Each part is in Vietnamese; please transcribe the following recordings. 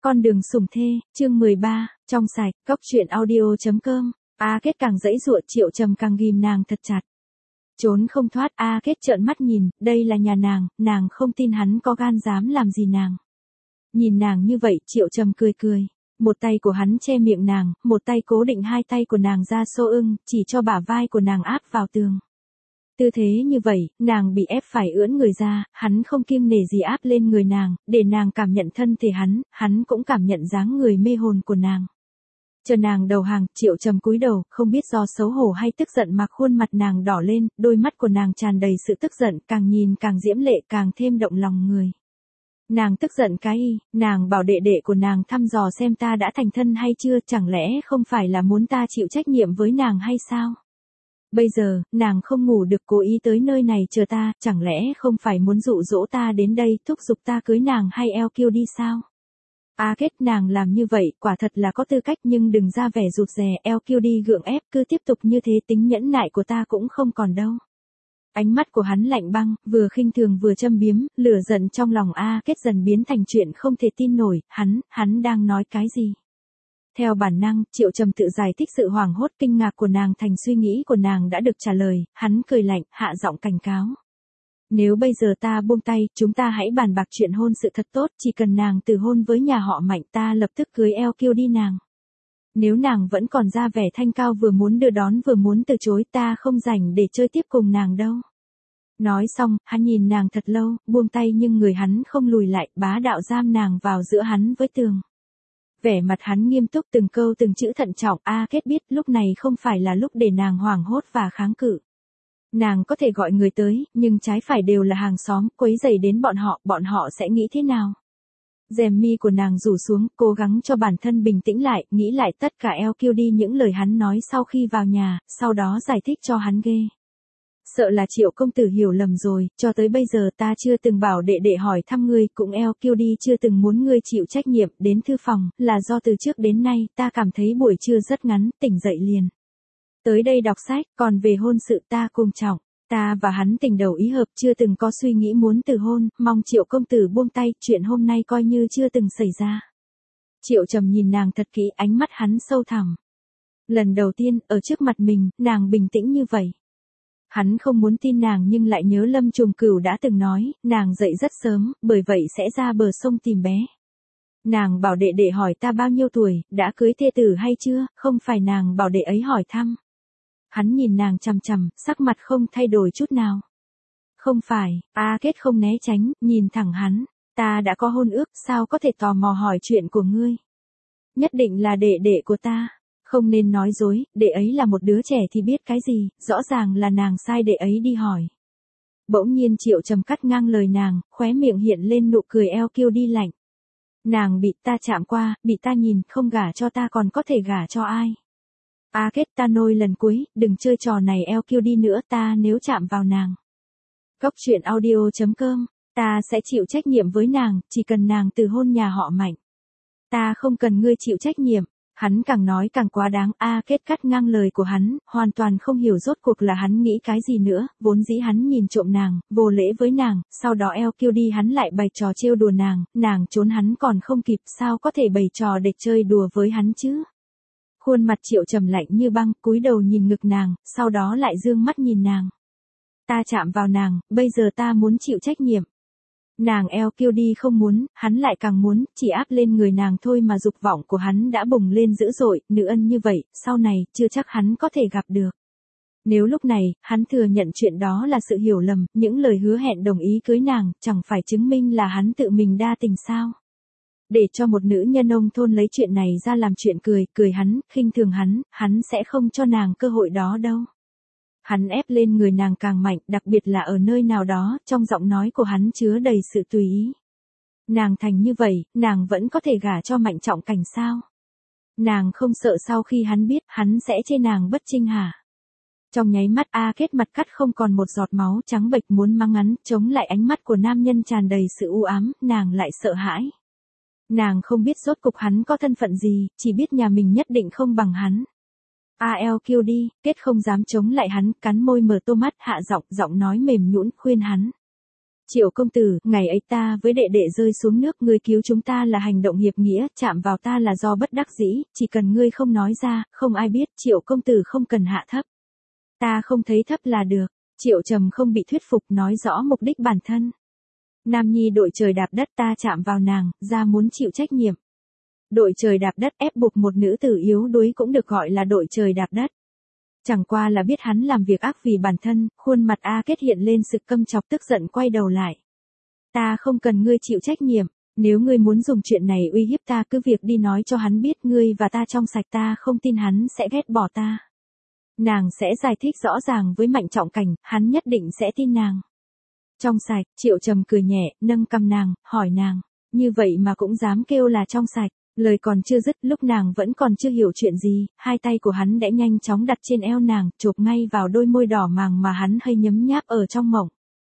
Con đường sủng thê, chương 13, trong sạch, cốc truyện audio.com. A Kết càng giãy giụa, Triệu Trầm càng ghim nàng thật chặt. Trốn không thoát, A Kết trợn mắt nhìn, đây là nhà nàng không tin hắn có gan dám làm gì nàng. Nhìn nàng như vậy, Triệu Trầm cười cười. Một tay của hắn che miệng nàng, một tay cố định hai tay của nàng ra xô ưng, chỉ cho bả vai của nàng áp vào tường. Tư thế như vậy, nàng bị ép phải ưỡn người ra, hắn không kiêng nể gì áp lên người nàng, để nàng cảm nhận thân thể hắn cũng cảm nhận dáng người mê hồn của nàng. Chờ nàng đầu hàng, Triệu Trầm cúi đầu, không biết do xấu hổ hay tức giận mà khuôn mặt nàng đỏ lên, đôi mắt của nàng tràn đầy sự tức giận, càng nhìn càng diễm lệ, càng thêm động lòng người. Nàng tức giận cái y, nàng bảo đệ đệ của nàng thăm dò xem ta đã thành thân hay chưa, chẳng lẽ không phải là muốn ta chịu trách nhiệm với nàng hay sao? Bây giờ, nàng không ngủ được cố ý tới nơi này chờ ta, chẳng lẽ không phải muốn dụ dỗ ta đến đây thúc giục ta cưới nàng hay eo kiêu đi sao? A Kết, nàng làm như vậy, quả thật là có tư cách nhưng đừng ra vẻ rụt rè, eo kiêu đi gượng ép, cứ tiếp tục như thế tính nhẫn nại của ta cũng không còn đâu. Ánh mắt của hắn lạnh băng, vừa khinh thường vừa châm biếm, lửa giận trong lòng A Kết dần biến thành chuyện không thể tin nổi, hắn đang nói cái gì? Theo bản năng, Triệu Trầm tự giải thích sự hoảng hốt kinh ngạc của nàng thành suy nghĩ của nàng đã được trả lời, hắn cười lạnh, hạ giọng cảnh cáo. Nếu bây giờ ta buông tay, chúng ta hãy bàn bạc chuyện hôn sự thật tốt, chỉ cần nàng từ hôn với nhà họ Mạnh ta lập tức cưới eo kiêu đi nàng. Nếu nàng vẫn còn ra vẻ thanh cao vừa muốn đưa đón vừa muốn từ chối ta không rảnh để chơi tiếp cùng nàng đâu. Nói xong, hắn nhìn nàng thật lâu, buông tay nhưng người hắn không lùi lại, bá đạo giam nàng vào giữa hắn với tường. Vẻ mặt hắn nghiêm túc từng câu từng chữ thận trọng, A Kết biết lúc này không phải là lúc để nàng hoảng hốt và kháng cự. Nàng có thể gọi người tới, nhưng trái phải đều là hàng xóm, quấy rầy đến bọn họ sẽ nghĩ thế nào? Rèm mi của nàng rủ xuống, cố gắng cho bản thân bình tĩnh lại, nghĩ lại tất cả eo kiêu đi những lời hắn nói sau khi vào nhà, sau đó giải thích cho hắn ghê. Sợ là Triệu công tử hiểu lầm rồi, cho tới bây giờ ta chưa từng bảo đệ hỏi thăm ngươi, cũng eo kiêu đi chưa từng muốn ngươi chịu trách nhiệm, đến thư phòng, là do từ trước đến nay, ta cảm thấy buổi trưa rất ngắn, tỉnh dậy liền. Tới đây đọc sách, còn về hôn sự ta cung trọng, ta và hắn tình đầu ý hợp chưa từng có suy nghĩ muốn từ hôn, mong Triệu công tử buông tay, chuyện hôm nay coi như chưa từng xảy ra. Triệu Trầm nhìn nàng thật kỹ, ánh mắt hắn sâu thẳm. Lần đầu tiên, ở trước mặt mình, nàng bình tĩnh như vậy. Hắn không muốn tin nàng nhưng lại nhớ Lâm Trùng Cửu đã từng nói, nàng dậy rất sớm, bởi vậy sẽ ra bờ sông tìm bé. Nàng bảo đệ hỏi ta bao nhiêu tuổi, đã cưới thê tử hay chưa, không phải nàng bảo đệ ấy hỏi thăm. Hắn nhìn nàng chằm chằm, sắc mặt không thay đổi chút nào. Không phải, A Kết không né tránh, nhìn thẳng hắn, ta đã có hôn ước, sao có thể tò mò hỏi chuyện của ngươi? Nhất định là đệ của ta. Không nên nói dối, đệ ấy là một đứa trẻ thì biết cái gì, rõ ràng là nàng sai đệ ấy đi hỏi. Bỗng nhiên Triệu Trầm cắt ngang lời nàng, khóe miệng hiện lên nụ cười eo kiêu đi lạnh. Nàng bị ta chạm qua, bị ta nhìn, không gả cho ta còn có thể gả cho ai? A Kết, ta nôi lần cuối, đừng chơi trò này eo kiêu đi nữa, ta nếu chạm vào nàng. Cốc truyện audio.com, ta sẽ chịu trách nhiệm với nàng, chỉ cần nàng từ hôn nhà họ Mạnh. Ta không cần ngươi chịu trách nhiệm. Hắn càng nói càng quá đáng, A Kết cắt ngang lời của hắn, hoàn toàn không hiểu rốt cuộc là hắn nghĩ cái gì nữa, vốn dĩ hắn nhìn trộm nàng, vô lễ với nàng, sau đó eo kiêu đi hắn lại bày trò trêu đùa nàng trốn hắn còn không kịp, sao có thể bày trò để chơi đùa với hắn chứ? Khuôn mặt Triệu Trầm lạnh như băng, cúi đầu nhìn ngực nàng, sau đó lại dương mắt nhìn nàng. Ta chạm vào nàng, bây giờ ta muốn chịu trách nhiệm. Nàng eo kiêu đi không muốn, hắn lại càng muốn, chỉ áp lên người nàng thôi mà dục vọng của hắn đã bùng lên dữ dội, nữ ân như vậy, sau này, chưa chắc hắn có thể gặp được. Nếu lúc này, hắn thừa nhận chuyện đó là sự hiểu lầm, những lời hứa hẹn đồng ý cưới nàng, chẳng phải chứng minh là hắn tự mình đa tình sao? Để cho một nữ nhân nông thôn lấy chuyện này ra làm chuyện cười hắn, khinh thường hắn sẽ không cho nàng cơ hội đó đâu. Hắn ép lên người nàng càng mạnh, đặc biệt là ở nơi nào đó, trong giọng nói của hắn chứa đầy sự tùy ý. Nàng thành như vậy, nàng vẫn có thể gả cho Mạnh Trọng Cảnh sao? Nàng không sợ sau khi hắn biết, hắn sẽ chê nàng bất trinh hả? Trong nháy mắt A Kết mặt cắt không còn một giọt máu, trắng bệch muốn mắng hắn, chống lại ánh mắt của nam nhân tràn đầy sự u ám, nàng lại sợ hãi. Nàng không biết rốt cục hắn có thân phận gì, chỉ biết nhà mình nhất định không bằng hắn. A.L. kêu đi, Kết không dám chống lại hắn, cắn môi mở to mắt, hạ giọng nói mềm nhũn khuyên hắn. Triệu công tử, ngày ấy ta với đệ đệ rơi xuống nước, ngươi cứu chúng ta là hành động hiệp nghĩa, chạm vào ta là do bất đắc dĩ, chỉ cần ngươi không nói ra, không ai biết, Triệu công tử không cần hạ thấp. Ta không thấy thấp là được. Triệu Trầm không bị thuyết phục, nói rõ mục đích bản thân. Nam nhi đội trời đạp đất, ta chạm vào nàng, ra muốn chịu trách nhiệm. Đội trời đạp đất ép buộc một nữ tử yếu đuối cũng được gọi là đội trời đạp đất. Chẳng qua là biết hắn làm việc ác vì bản thân, khuôn mặt A Kết hiện lên sự căm chọc, tức giận quay đầu lại. Ta không cần ngươi chịu trách nhiệm, nếu ngươi muốn dùng chuyện này uy hiếp ta cứ việc đi nói cho hắn biết ngươi và ta trong sạch, ta không tin hắn sẽ ghét bỏ ta. Nàng sẽ giải thích rõ ràng với Mạnh Trọng Cảnh, hắn nhất định sẽ tin nàng. Trong sạch, Triệu Trầm cười nhẹ, nâng cằm nàng, hỏi nàng, như vậy mà cũng dám kêu là trong sạch. Lời còn chưa dứt, lúc nàng vẫn còn chưa hiểu chuyện gì, hai tay của hắn đã nhanh chóng đặt trên eo nàng, chộp ngay vào đôi môi đỏ màng mà hắn hay nhấm nháp ở trong mộng.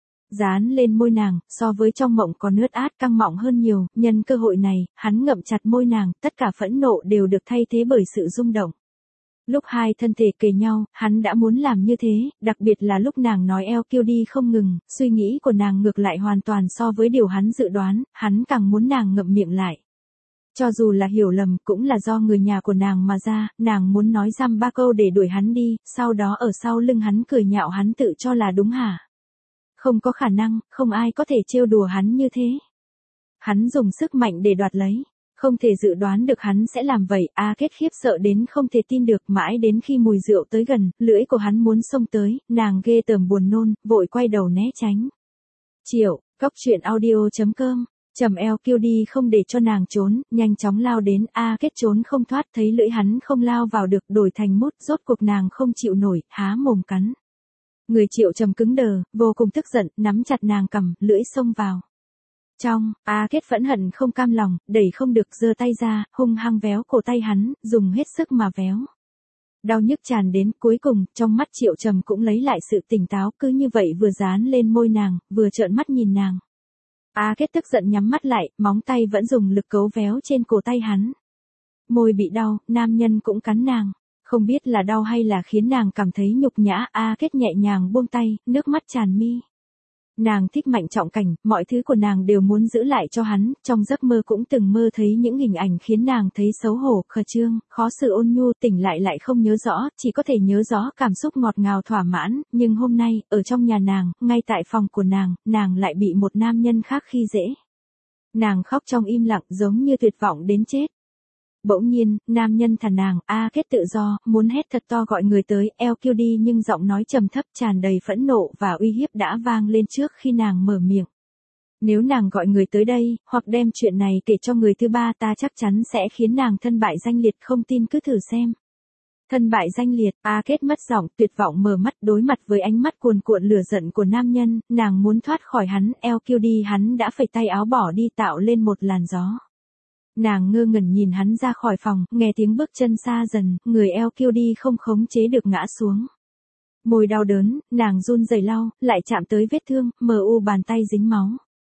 Dán lên môi nàng, so với trong mộng còn ướt át căng mọng hơn nhiều, nhân cơ hội này, hắn ngậm chặt môi nàng, tất cả phẫn nộ đều được thay thế bởi sự rung động. Lúc hai thân thể kề nhau, hắn đã muốn làm như thế, đặc biệt là lúc nàng nói eo kêu đi không ngừng, suy nghĩ của nàng ngược lại hoàn toàn so với điều hắn dự đoán, hắn càng muốn nàng ngậm miệng lại. Cho dù là hiểu lầm, cũng là do người nhà của nàng mà ra, nàng muốn nói dăm ba câu để đuổi hắn đi, sau đó ở sau lưng hắn cười nhạo hắn tự cho là đúng hả? Không có khả năng, không ai có thể trêu đùa hắn như thế. Hắn dùng sức mạnh để đoạt lấy. Không thể dự đoán được hắn sẽ làm vậy, A Kết khiếp sợ đến không thể tin được, mãi đến khi mùi rượu tới gần, lưỡi của hắn muốn xông tới, nàng ghê tởm buồn nôn, vội quay đầu né tránh. Triệu, Cóc Truyện Audio.com, Trầm eo kêu đi không để cho nàng trốn, nhanh chóng lao đến, A Kết trốn không thoát, thấy lưỡi hắn không lao vào được, đổi thành mút, rốt cuộc nàng không chịu nổi, há mồm cắn. Người Triệu Trầm cứng đờ, vô cùng tức giận, nắm chặt nàng cằm, lưỡi xông vào. Trong, A Kết phẫn hận không cam lòng, đẩy không được, giơ tay ra, hung hăng véo cổ tay hắn, dùng hết sức mà véo. Đau nhức tràn đến, cuối cùng, trong mắt Triệu Trầm cũng lấy lại sự tỉnh táo, cứ như vậy vừa dán lên môi nàng, vừa trợn mắt nhìn nàng. A Kết tức giận nhắm mắt lại, móng tay vẫn dùng lực cấu véo trên cổ tay hắn. Môi bị đau, nam nhân cũng cắn nàng. Không biết là đau hay là khiến nàng cảm thấy nhục nhã, A Kết nhẹ nhàng buông tay, nước mắt tràn mi. Nàng thích Mạnh Trọng Cảnh, mọi thứ của nàng đều muốn giữ lại cho hắn, trong giấc mơ cũng từng mơ thấy những hình ảnh khiến nàng thấy xấu hổ, khờ trương, khó xử ôn nhu, tỉnh lại không nhớ rõ, chỉ có thể nhớ rõ cảm xúc ngọt ngào thỏa mãn, nhưng hôm nay, ở trong nhà nàng, ngay tại phòng của nàng lại bị một nam nhân khác khi dễ. Nàng khóc trong im lặng giống như tuyệt vọng đến chết. Bỗng nhiên, nam nhân thằn nàng, A Kết tự do, muốn hét thật to gọi người tới, eo kêu đi nhưng giọng nói trầm thấp tràn đầy phẫn nộ và uy hiếp đã vang lên trước khi nàng mở miệng. Nếu nàng gọi người tới đây, hoặc đem chuyện này kể cho người thứ ba, ta chắc chắn sẽ khiến nàng thân bại danh liệt, không tin cứ thử xem. Thân bại danh liệt, A Kết mất giọng, tuyệt vọng mở mắt, đối mặt với ánh mắt cuồn cuộn lửa giận của nam nhân, nàng muốn thoát khỏi hắn, eo kêu đi hắn đã phẩy tay áo bỏ đi tạo lên một làn gió. Nàng ngơ ngẩn nhìn hắn ra khỏi phòng, nghe tiếng bước chân xa dần, người eo kêu đi không khống chế được ngã xuống. Môi đau đớn, nàng run rẩy lau, lại chạm tới vết thương, mờ u bàn tay dính máu.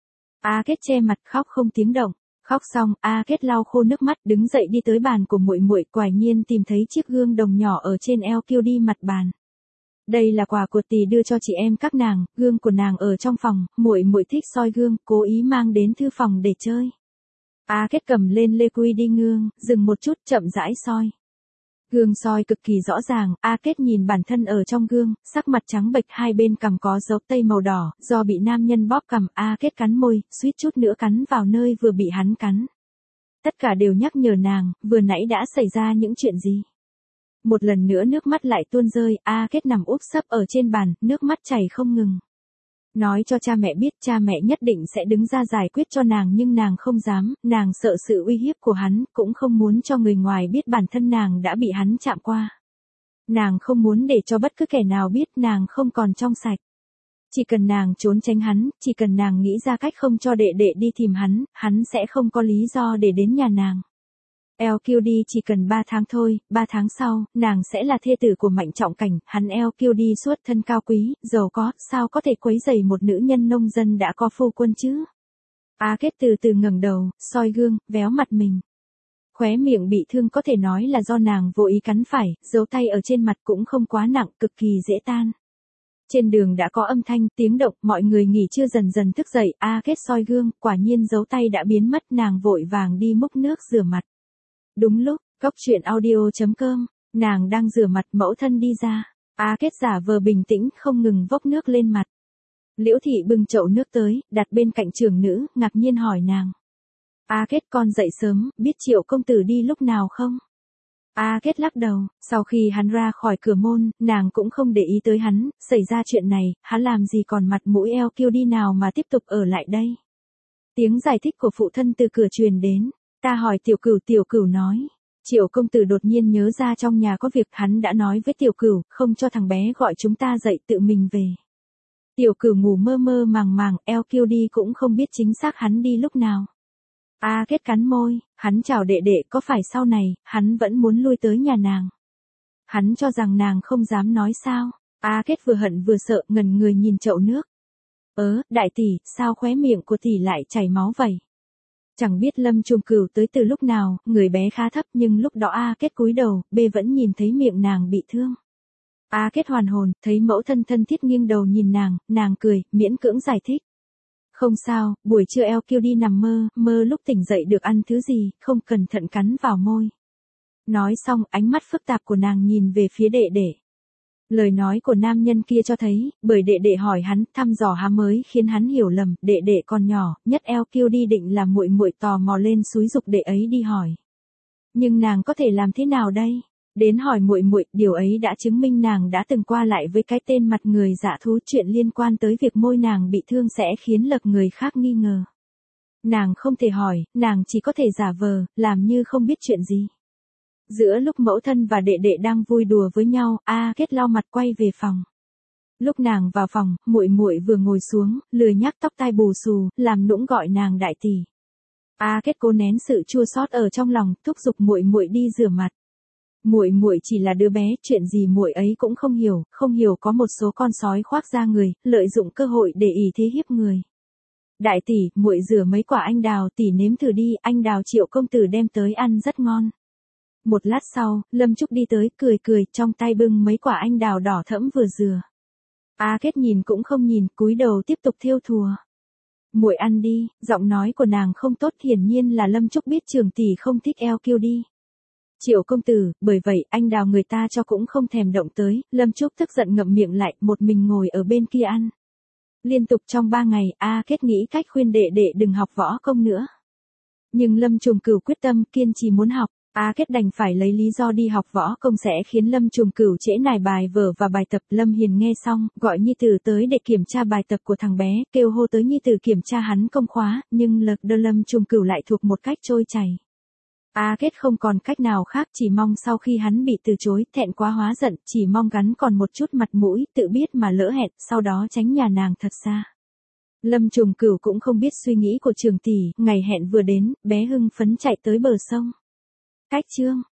A Kết che mặt khóc không tiếng động. Khóc xong, A Kết lau khô nước mắt, đứng dậy đi tới bàn của muội muội, quả nhiên tìm thấy chiếc gương đồng nhỏ ở trên eo kêu đi mặt bàn. Đây là quà của tỷ đưa cho chị em các nàng, gương của nàng ở trong phòng, muội muội thích soi gương, cố ý mang đến thư phòng để chơi. A Kết cầm lên lê quy đi gương, dừng một chút, chậm rãi soi. Gương soi cực kỳ rõ ràng, A Kết nhìn bản thân ở trong gương, sắc mặt trắng bệch, hai bên cằm có dấu tây màu đỏ, do bị nam nhân bóp cằm, A Kết cắn môi, suýt chút nữa cắn vào nơi vừa bị hắn cắn. Tất cả đều nhắc nhở nàng, vừa nãy đã xảy ra những chuyện gì. Một lần nữa nước mắt lại tuôn rơi, A Kết nằm úp sấp ở trên bàn, nước mắt chảy không ngừng. Nói cho cha mẹ biết, cha mẹ nhất định sẽ đứng ra giải quyết cho nàng, nhưng nàng không dám, nàng sợ sự uy hiếp của hắn, cũng không muốn cho người ngoài biết bản thân nàng đã bị hắn chạm qua. Nàng không muốn để cho bất cứ kẻ nào biết nàng không còn trong sạch. Chỉ cần nàng trốn tránh hắn, chỉ cần nàng nghĩ ra cách không cho đệ đệ đi tìm hắn sẽ không có lý do để đến nhà nàng. Eo kêu đi chỉ cần 3 tháng thôi, 3 tháng sau, nàng sẽ là thê tử của Mạnh Trọng Cảnh, hắn eo kêu đi suốt thân cao quý, giàu có, sao có thể quấy rầy một nữ nhân nông dân đã có phu quân chứ? A Kết từ từ ngẩng đầu, soi gương, véo mặt mình. Khóe miệng bị thương có thể nói là do nàng vô ý cắn phải, dấu tay ở trên mặt cũng không quá nặng, cực kỳ dễ tan. Trên đường đã có âm thanh, tiếng động, mọi người nghỉ trưa dần dần thức dậy, A Kết soi gương, quả nhiên dấu tay đã biến mất, nàng vội vàng đi múc nước rửa mặt. Đúng lúc, Cốc truyện audio.com, nàng đang rửa mặt, mẫu thân đi ra. A Kết giả vờ bình tĩnh không ngừng vốc nước lên mặt. Liễu thị bưng chậu nước tới, đặt bên cạnh trưởng nữ, ngạc nhiên hỏi nàng. A Kết con dậy sớm, biết Triệu công tử đi lúc nào không? A Kết lắc đầu, sau khi hắn ra khỏi cửa môn, nàng cũng không để ý tới hắn, xảy ra chuyện này, hắn làm gì còn mặt mũi eo kiêu đi nào mà tiếp tục ở lại đây. Tiếng giải thích của phụ thân từ cửa truyền đến, ta hỏi tiểu cửu nói. Triệu công tử đột nhiên nhớ ra trong nhà có việc, hắn đã nói với tiểu cửu, không cho thằng bé gọi chúng ta dậy tự mình về. Tiểu cửu ngủ mơ mơ màng màng, eo kiêu đi cũng không biết chính xác hắn đi lúc nào. A Kết cắn môi, hắn chào đệ đệ, có phải sau này, hắn vẫn muốn lui tới nhà nàng. Hắn cho rằng nàng không dám nói sao. A Kết vừa hận vừa sợ, ngẩn người nhìn chậu nước. Đại tỷ, sao khóe miệng của tỷ lại chảy máu vậy? Chẳng biết Lâm Trung Cửu tới từ lúc nào, người bé khá thấp nhưng lúc đó A Kết cúi đầu, B vẫn nhìn thấy miệng nàng bị thương. A Kết hoàn hồn, thấy mẫu thân thân thiết nghiêng đầu nhìn nàng cười, miễn cưỡng giải thích. Không sao, buổi trưa eo kêu đi nằm mơ lúc tỉnh dậy được ăn thứ gì, không cẩn thận cắn vào môi. Nói xong, ánh mắt phức tạp của nàng nhìn về phía đệ đệ. Lời nói của nam nhân kia cho thấy, bởi đệ đệ hỏi hắn, thăm dò há mới khiến hắn hiểu lầm, đệ đệ còn nhỏ, nhất eo kêu đi định là muội muội tò mò lên xúi giục đệ ấy đi hỏi. Nhưng nàng có thể làm thế nào đây? Đến hỏi muội muội, điều ấy đã chứng minh nàng đã từng qua lại với cái tên mặt người dạ thú, chuyện liên quan tới việc môi nàng bị thương sẽ khiến lật người khác nghi ngờ. Nàng không thể hỏi, nàng chỉ có thể giả vờ, làm như không biết chuyện gì. Giữa lúc mẫu thân và đệ đệ đang vui đùa với nhau, A Kết lau mặt quay về phòng. Lúc nàng vào phòng, muội muội vừa ngồi xuống, lười nhác tóc tai bù xù, làm nũng gọi nàng đại tỷ. A Kết cố nén sự chua xót ở trong lòng, thúc giục muội muội đi rửa mặt. Muội muội chỉ là đứa bé, chuyện gì muội ấy cũng không hiểu có một số con sói khoác da người, lợi dụng cơ hội để ỷ thế hiếp người. Đại tỷ, muội rửa mấy quả anh đào, tỷ nếm thử đi, anh đào Triệu công tử đem tới ăn rất ngon. Một lát sau, Lâm Trúc đi tới, cười, trong tay bưng mấy quả anh đào đỏ thẫm vừa rửa. A Kết nhìn cũng không nhìn, cúi đầu tiếp tục thêu thùa. Muội ăn đi, giọng nói của nàng không tốt, hiển nhiên là Lâm Trúc biết trưởng tỷ không thích eo kiêu đi. Triệu công tử, bởi vậy anh đào người ta cho cũng không thèm động tới, Lâm Trúc tức giận ngậm miệng lại, một mình ngồi ở bên kia ăn. Liên tục trong 3 ngày, A Kết nghĩ cách khuyên đệ đệ đừng học võ công nữa. Nhưng Lâm Trùng Cửu quyết tâm, kiên trì muốn học. A Kết đành phải lấy lý do đi học võ công sẽ khiến Lâm Trùng Cửu trễ nải bài vở và bài tập. Lâm Hiền nghe xong, gọi nhi tử tới để kiểm tra bài tập của thằng bé, kêu hô tới nhi tử kiểm tra hắn công khóa, nhưng lật đơ Lâm Trùng Cửu lại thuộc một cách trôi chảy. A Kết không còn cách nào khác, chỉ mong sau khi hắn bị từ chối, thẹn quá hóa giận, chỉ mong gắn còn một chút mặt mũi, tự biết mà lỡ hẹn, sau đó tránh nhà nàng thật xa. Lâm Trùng Cửu cũng không biết suy nghĩ của trưởng tỷ, ngày hẹn vừa đến, bé hưng phấn chạy tới bờ sông. Cách chương